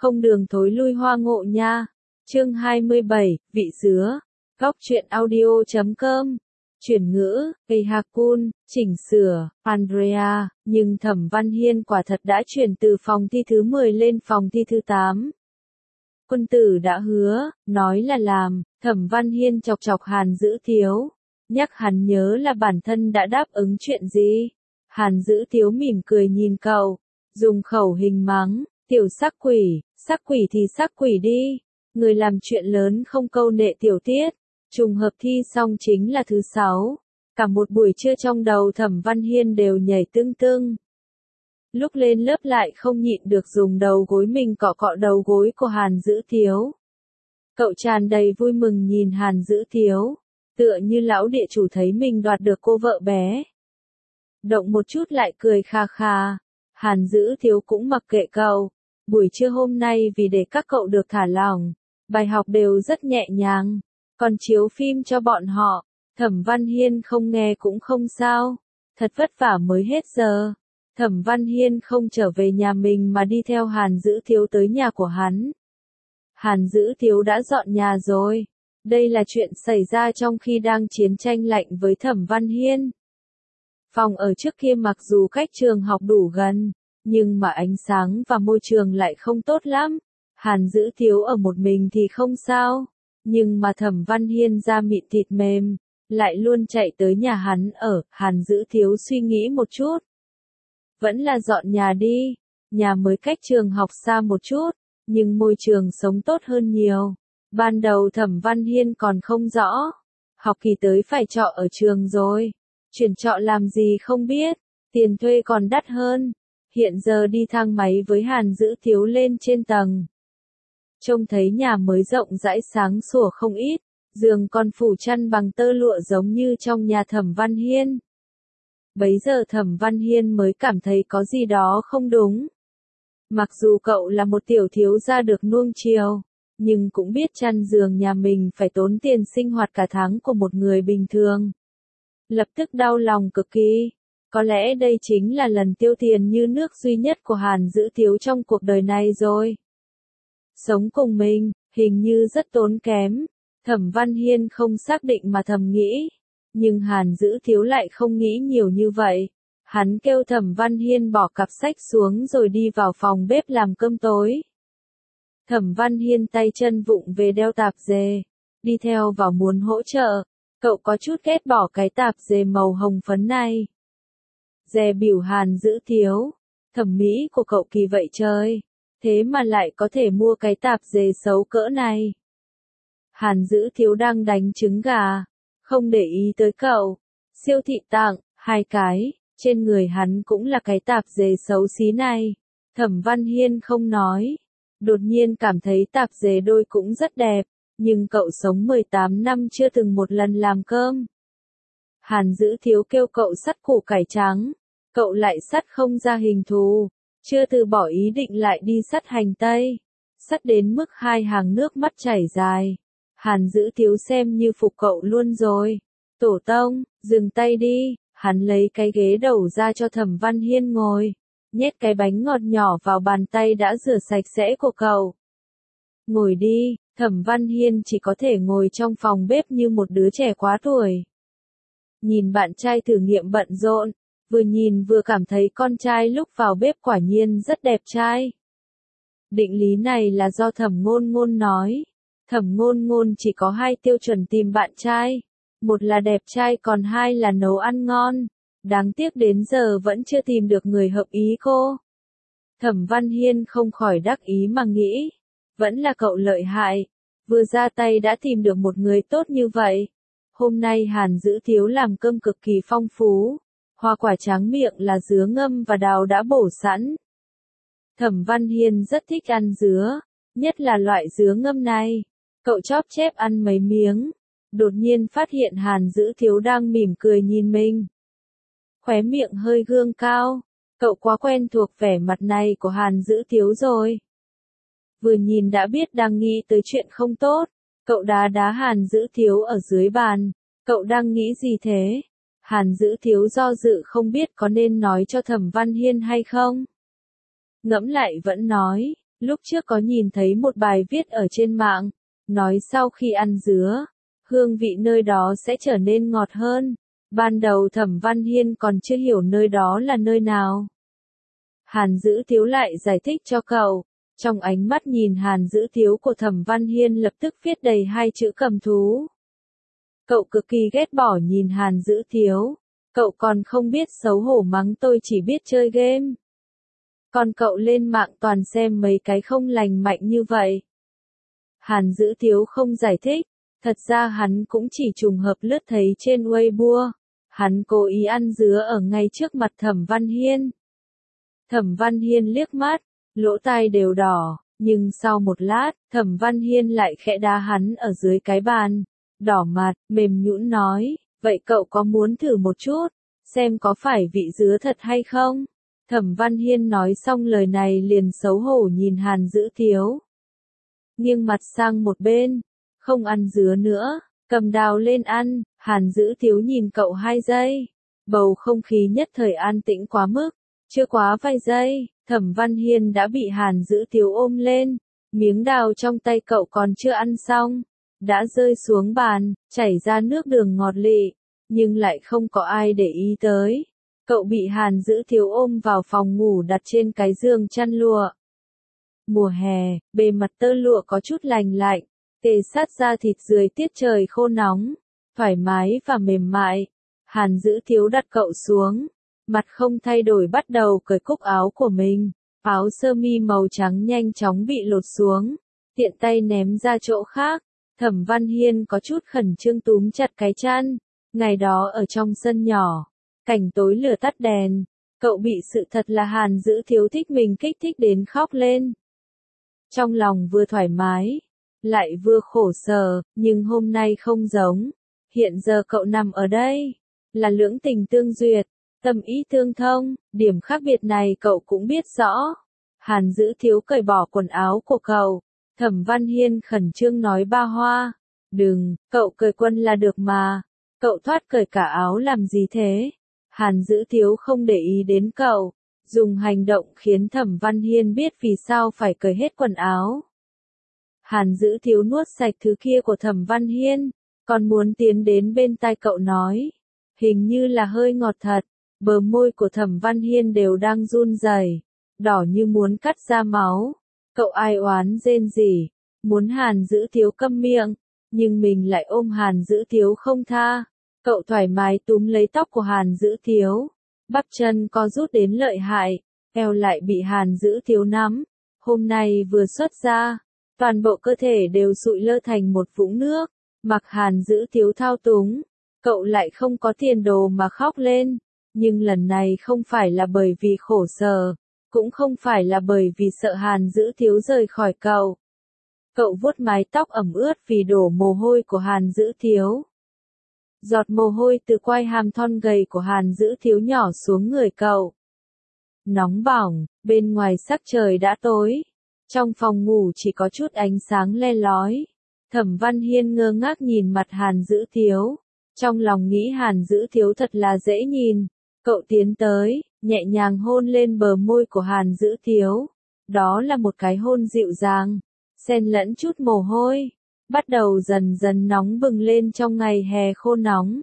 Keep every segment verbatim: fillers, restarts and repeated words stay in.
không đường thối lui hoa ngộ nha. Chương hai mươi bảy, vị dứa. Góc truyện audio chấm com. Chuyển ngữ, Ehakun, chỉnh sửa, Andrea, nhưng Thẩm Văn Hiên quả thật đã chuyển từ phòng thi thứ mười lên phòng thi thứ tám. Quân tử đã hứa, nói là làm, Thẩm Văn Hiên chọc chọc Hàn Dữ Thiếu, nhắc hắn nhớ là bản thân đã đáp ứng chuyện gì. Hàn Dữ Thiếu mỉm cười nhìn cậu, dùng khẩu hình mắng, tiểu sắc quỷ, sắc quỷ thì sắc quỷ đi, người làm chuyện lớn không câu nệ tiểu tiết. Trùng hợp thi xong chính là thứ sáu, cả một buổi trưa trong đầu Thẩm Văn Hiên đều nhảy tưng tưng. Lúc lên lớp lại không nhịn được dùng đầu gối mình cọ cọ đầu gối của Hàn Dữ Thiếu. Cậu tràn đầy vui mừng nhìn Hàn Dữ Thiếu, tựa như lão địa chủ thấy mình đoạt được cô vợ bé. Động một chút lại cười kha kha, Hàn Dữ Thiếu cũng mặc kệ cậu, buổi trưa hôm nay vì để các cậu được thả lỏng, bài học đều rất nhẹ nhàng. Còn chiếu phim cho bọn họ, Thẩm Văn Hiên không nghe cũng không sao, thật vất vả mới hết giờ. Thẩm Văn Hiên không trở về nhà mình mà đi theo Hàn Dữ Thiếu tới nhà của hắn. Hàn Dữ Thiếu đã dọn nhà rồi, đây là chuyện xảy ra trong khi đang chiến tranh lạnh với Thẩm Văn Hiên. Phòng ở trước kia mặc dù cách trường học đủ gần, nhưng mà ánh sáng và môi trường lại không tốt lắm. Hàn Dữ Thiếu ở một mình thì không sao. Nhưng mà Thẩm Văn Hiên da mịn thịt mềm, lại luôn chạy tới nhà hắn ở. Hàn Dữ Thiếu suy nghĩ một chút. Vẫn là dọn nhà đi, nhà mới cách trường học xa một chút, nhưng môi trường sống tốt hơn nhiều. Ban đầu Thẩm Văn Hiên còn không rõ, học kỳ tới phải trọ ở trường rồi, chuyển trọ làm gì không biết, tiền thuê còn đắt hơn. Hiện giờ đi thang máy với Hàn Dữ Thiếu lên trên tầng. Trông thấy nhà mới rộng rãi sáng sủa không ít, giường còn phủ chăn bằng tơ lụa giống như trong nhà Thẩm Văn Hiên. Bấy giờ Thẩm Văn Hiên mới cảm thấy có gì đó không đúng. Mặc dù cậu là một tiểu thiếu gia được nuông chiều, nhưng cũng biết chăn giường nhà mình phải tốn tiền sinh hoạt cả tháng của một người bình thường. Lập tức đau lòng cực kỳ. Có lẽ đây chính là lần tiêu tiền như nước duy nhất của Hàn Dữ Thiếu trong cuộc đời này rồi. Sống cùng mình, hình như rất tốn kém. Thẩm Văn Hiên không xác định mà thầm nghĩ. Nhưng Hàn Dữ Thiếu lại không nghĩ nhiều như vậy. Hắn kêu Thẩm Văn Hiên bỏ cặp sách xuống rồi đi vào phòng bếp làm cơm tối. Thẩm Văn Hiên tay chân vụng về đeo tạp dề, đi theo vào muốn hỗ trợ. Cậu có chút ghét bỏ cái tạp dề màu hồng phấn này. Dè biểu Hàn Dữ Thiếu, thẩm mỹ của cậu kỳ vậy trời. Thế mà lại có thể mua cái tạp dề xấu cỡ này. Hàn Dữ Thiếu đang đánh trứng gà, không để ý tới cậu. Siêu thị tặng, hai cái, trên người hắn cũng là cái tạp dề xấu xí này. Thẩm Văn Hiên không nói, đột nhiên cảm thấy tạp dề đôi cũng rất đẹp, nhưng cậu sống mười tám năm chưa từng một lần làm cơm. Hàn Dữ Thiếu kêu cậu sắt củ cải trắng, cậu lại sắt không ra hình thù. Chưa từ bỏ ý định lại đi sắt hành tây, sắt đến mức hai hàng nước mắt chảy dài. Hàn Dữ Thiếu xem như phục cậu luôn rồi. Tổ tông, dừng tay đi, hắn lấy cái ghế đầu ra cho Thẩm Văn Hiên ngồi, nhét cái bánh ngọt nhỏ vào bàn tay đã rửa sạch sẽ của cậu. Ngồi đi, Thẩm Văn Hiên chỉ có thể ngồi trong phòng bếp như một đứa trẻ quá tuổi. Nhìn bạn trai thử nghiệm bận rộn. Vừa nhìn vừa cảm thấy con trai lúc vào bếp quả nhiên rất đẹp trai. Định lý này là do Thẩm Ngôn Ngôn nói. Thẩm Ngôn Ngôn chỉ có hai tiêu chuẩn tìm bạn trai. Một là đẹp trai còn hai là nấu ăn ngon. Đáng tiếc đến giờ vẫn chưa tìm được người hợp ý cô. Thẩm Văn Hiên không khỏi đắc ý mà nghĩ. Vẫn là cậu lợi hại. Vừa ra tay đã tìm được một người tốt như vậy. Hôm nay Hàn Dữ Thiếu làm cơm cực kỳ phong phú. Hoa quả tráng miệng là dứa ngâm và đào đã bổ sẵn. Thẩm Văn Hiên rất thích ăn dứa, nhất là loại dứa ngâm này. Cậu chóp chép ăn mấy miếng, đột nhiên phát hiện Hàn Dữ Thiếu đang mỉm cười nhìn mình. Khóe miệng hơi gương cao, cậu quá quen thuộc vẻ mặt này của Hàn Dữ Thiếu rồi. Vừa nhìn đã biết đang nghĩ tới chuyện không tốt, cậu đá đá Hàn Dữ Thiếu ở dưới bàn. Cậu đang nghĩ gì thế? Hàn Dữ Thiếu do dự không biết có nên nói cho Thẩm Văn Hiên hay không. Ngẫm lại vẫn nói, Lúc trước có nhìn thấy một bài viết ở trên mạng, nói sau khi ăn dứa, hương vị nơi đó sẽ trở nên ngọt hơn. Ban đầu Thẩm Văn Hiên còn chưa hiểu nơi đó là nơi nào. Hàn Dữ Tiếu lại giải thích cho cậu. Trong ánh mắt nhìn Hàn Dữ Tiếu của Thẩm Văn Hiên lập tức viết đầy hai chữ cầm thú. Cậu cực kỳ ghét bỏ nhìn Hàn Dữ Tiếu. Cậu còn không biết xấu hổ mắng tôi chỉ biết chơi game. Còn cậu lên mạng toàn xem mấy cái không lành mạnh như vậy. Hàn Dữ Tiếu không giải thích. Thật ra hắn cũng chỉ trùng hợp lướt thấy trên Weibo. Hắn cố ý ăn dứa ở ngay trước mặt Thẩm Văn Hiên. Thẩm Văn Hiên liếc mắt, lỗ tai đều đỏ, nhưng sau một lát, Thẩm Văn Hiên lại khẽ đá hắn ở dưới cái bàn. Đỏ mặt, mềm nhũn nói, vậy cậu có muốn thử một chút, xem có phải vị dứa thật hay không? Thẩm Văn Hiên nói xong lời này liền xấu hổ nhìn Hàn Dữ Tiếu. Nghiêng mặt sang một bên, không ăn dứa nữa, cầm đào lên ăn. Hàn Dữ Tiếu nhìn cậu hai giây. Bầu không khí nhất thời an tĩnh quá mức. Chưa quá vài giây, Thẩm Văn Hiên đã bị Hàn Dữ Tiếu ôm lên. Miếng đào trong tay cậu còn chưa ăn xong, đã rơi xuống bàn, chảy ra nước đường ngọt lị, nhưng lại không có ai để ý tới. Cậu bị Hàn Dữ Tiếu ôm vào phòng ngủ đặt trên cái giường chăn lụa. Mùa hè, bề mặt tơ lụa có chút lành lạnh, kề sát da thịt dưới tiết trời khô nóng, thoải mái và mềm mại. Hàn Dữ Tiếu đặt cậu xuống, mặt không thay đổi bắt đầu cởi cúc áo của mình. Áo sơ mi màu trắng nhanh chóng bị lột xuống, tiện tay ném ra chỗ khác. Thẩm Văn Hiên có chút khẩn trương túm chặt cái chăn. Ngày đó ở trong sân nhỏ, cảnh tối lửa tắt đèn, cậu bị sự thật là Hàn Dữ Tiếu thích mình kích thích đến khóc lên. Trong lòng vừa thoải mái, lại vừa khổ sở, nhưng hôm nay không giống. Hiện giờ cậu nằm ở đây, là lưỡng tình tương duyệt, tâm ý tương thông, điểm khác biệt này cậu cũng biết rõ. Hàn Dữ Tiếu cởi bỏ quần áo của cậu. Thẩm Văn Hiên khẩn trương nói ba hoa. Đừng, cậu cởi quần là được mà. Cậu thoát cởi cả áo làm gì thế? Hàn Dữ Tiếu không để ý đến cậu. Dùng hành động khiến Thẩm Văn Hiên biết vì sao phải cởi hết quần áo. Hàn Dữ Tiếu nuốt sạch thứ kia của Thẩm Văn Hiên. Còn muốn tiến đến bên tai cậu nói. Hình như là hơi ngọt thật. Bờ môi của Thẩm Văn Hiên đều đang run rẩy, đỏ như muốn cắt ra máu. Cậu ai oán rên rỉ, muốn Hàn Dữ Tiếu câm miệng, nhưng mình lại ôm Hàn Dữ Tiếu không tha. Cậu thoải mái túm lấy tóc của Hàn Dữ Tiếu, bắp chân co rút đến lợi hại, eo lại bị Hàn Dữ Tiếu nắm. Hôm nay vừa xuất ra, toàn bộ cơ thể đều sụi lơ thành một vũng nước, mặc Hàn Dữ Tiếu thao túng. Cậu lại không có tiền đồ mà khóc lên, nhưng lần này không phải là bởi vì khổ sở, cũng không phải là bởi vì sợ Hàn Dữ Tiếu rời khỏi cậu. Cậu vuốt mái tóc ẩm ướt vì đổ mồ hôi của Hàn Dữ Tiếu. Giọt mồ hôi từ quai hàm thon gầy của Hàn Dữ Tiếu nhỏ xuống người cậu. Nóng bỏng, bên ngoài sắc trời đã tối. Trong phòng ngủ chỉ có chút ánh sáng le lói. Thẩm Văn Hiên ngơ ngác nhìn mặt Hàn Dữ Tiếu. Trong lòng nghĩ Hàn Dữ Tiếu thật là dễ nhìn. Cậu tiến tới, nhẹ nhàng hôn lên bờ môi của Hàn Dữ Tiếu. Đó là một cái hôn dịu dàng, xen lẫn chút mồ hôi, bắt đầu dần dần nóng bừng lên trong ngày hè khô nóng.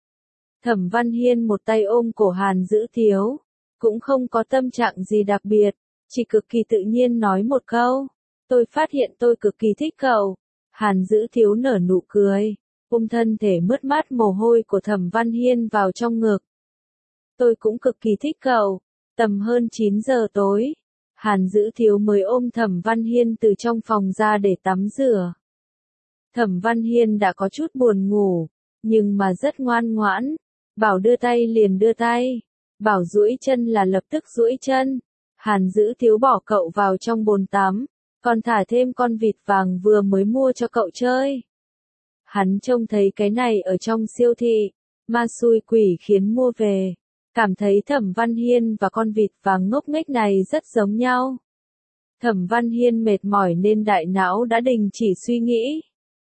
Thẩm Văn Hiên một tay ôm cổ Hàn Dữ Tiếu, cũng không có tâm trạng gì đặc biệt, chỉ cực kỳ tự nhiên nói một câu. Tôi phát hiện tôi cực kỳ thích cậu. Hàn Dữ Tiếu nở nụ cười, ôm thân thể mướt mát mồ hôi của Thẩm Văn Hiên vào trong ngực. Tôi cũng cực kỳ thích cậu. Tầm hơn chín giờ tối, Hàn Dữ Tiếu mới ôm Thẩm Văn Hiên từ trong phòng ra để tắm rửa. Thẩm Văn Hiên đã có chút buồn ngủ, nhưng mà rất ngoan ngoãn. Bảo đưa tay liền đưa tay, bảo duỗi chân là lập tức duỗi chân. Hàn Dữ Tiếu bỏ cậu vào trong bồn tắm, còn thả thêm con vịt vàng vừa mới mua cho cậu chơi. Hắn trông thấy cái này ở trong siêu thị, ma xui quỷ khiến mua về. Cảm thấy Thẩm Văn Hiên và con vịt vàng ngốc nghếch này rất giống nhau. Thẩm Văn Hiên mệt mỏi nên đại não đã đình chỉ suy nghĩ.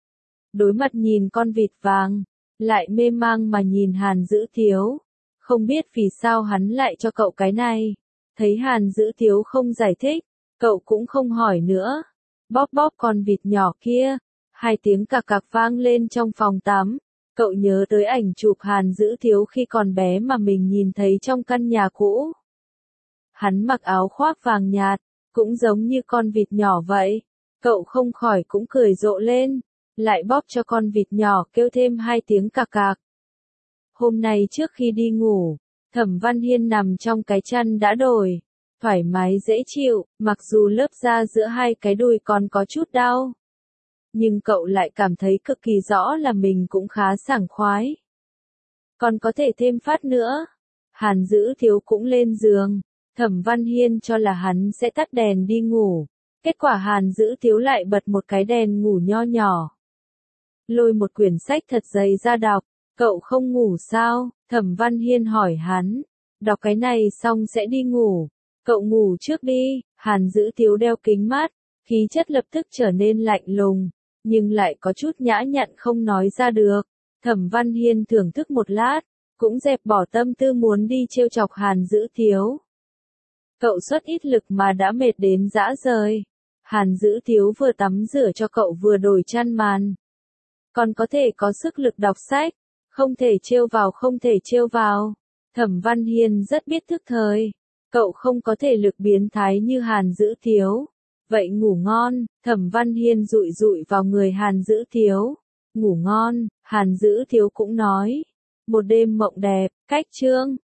Đối mặt nhìn con vịt vàng, lại mê mang mà nhìn Hàn Dữ Tiếu. Không biết vì sao hắn lại cho cậu cái này. Thấy Hàn Dữ Tiếu không giải thích, Cậu cũng không hỏi nữa. Bóp bóp con vịt nhỏ kia. Hai tiếng cạc cạc vang lên trong phòng tắm. Cậu nhớ tới ảnh chụp Hàn Dữ Thiếu khi còn bé mà mình nhìn thấy trong căn nhà cũ. Hắn mặc áo khoác vàng nhạt, cũng giống như con vịt nhỏ vậy. Cậu không khỏi cũng cười rộ lên, lại bóp cho con vịt nhỏ kêu thêm hai tiếng cạc cạc. Hôm nay trước khi đi ngủ, Thẩm Văn Hiên nằm trong cái chăn đã đổi, thoải mái dễ chịu, mặc dù lớp da giữa hai cái đùi còn có chút đau. Nhưng cậu lại cảm thấy cực kỳ rõ là mình cũng khá sảng khoái. Còn có thể thêm phát nữa. Hàn Dữ Thiếu cũng lên giường. Thẩm Văn Hiên cho là hắn sẽ tắt đèn đi ngủ. Kết quả Hàn Dữ Thiếu lại bật một cái đèn ngủ nho nhỏ. Lôi một quyển sách thật dày ra đọc. Cậu không ngủ sao? Thẩm Văn Hiên hỏi hắn. Đọc cái này xong sẽ đi ngủ. Cậu ngủ trước đi. Hàn Dữ Thiếu đeo kính mát. Khí chất lập tức trở nên lạnh lùng. Nhưng lại có chút nhã nhặn không nói ra được. Thẩm Văn Hiên thưởng thức một lát. Cũng dẹp bỏ tâm tư muốn đi trêu chọc Hàn Dữ Thiếu. Cậu xuất ít lực mà đã mệt đến rã rời. Hàn Dữ Thiếu vừa tắm rửa cho cậu vừa đổi chăn màn. Còn có thể có sức lực đọc sách. Không thể trêu vào không thể trêu vào. Thẩm Văn Hiên rất biết thức thời. Cậu không có thể lực biến thái như Hàn Dữ Thiếu. Vậy ngủ ngon. Thẩm Văn Hiên dụi dụi vào người Hàn Dữ Thiếu. Ngủ ngon. Hàn Dữ Thiếu cũng nói. Một đêm mộng đẹp. Cách chương.